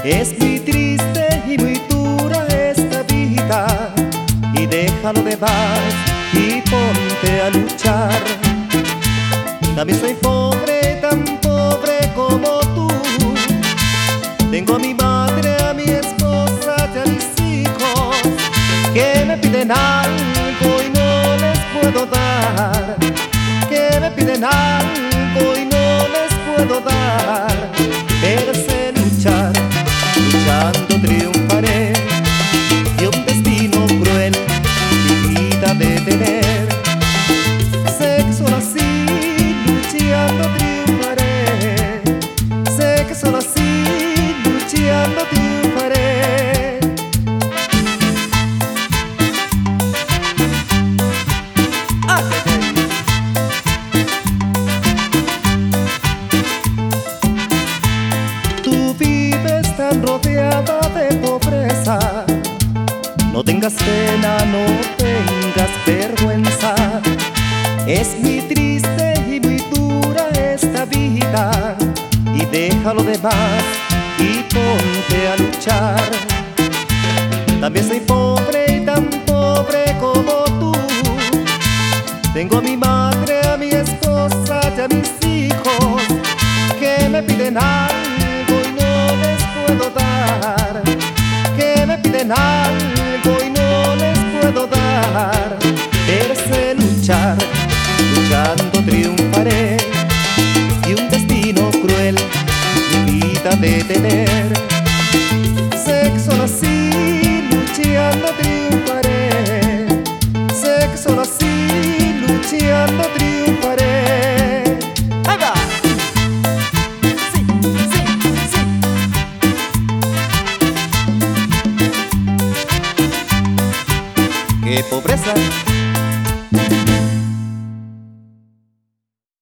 Es muy triste y muy dura esta vida, y déjalo de más y ponte a luchar. También soy pobre, tan pobre como tú. Tengo a mi madre, a mi esposa y a mis hijos que me piden algo y no les puedo dar. Que me piden algo y no les puedo dar. Pero sé luchar, luchando triunfaré, y un destino cruel mi vida de tener. Sé que solo así luchando triunfaré. Sé que solo así luchando triunfaré. ¡Ay, ay, ay! Tú vives tan rodeada de pobreza. No tengas pena, no tengas vergüenza. Es muy triste y muy dura esta vida, y déjalo de más y ponte a luchar. También soy pobre y tan pobre como tú. Tengo a mi madre, a mi esposa y a mis hijos que me piden algo y no les puedo dar. Que me piden algo y no les puedo dar. Pero sé luchar, luchando triunfaré, y un destino cruel mi vida de tener. Sé que solo así luchando triunfaré. Sé que solo así luchando triunfaré. ¡Ahí va! Sí, sí, sí. ¡Qué pobreza!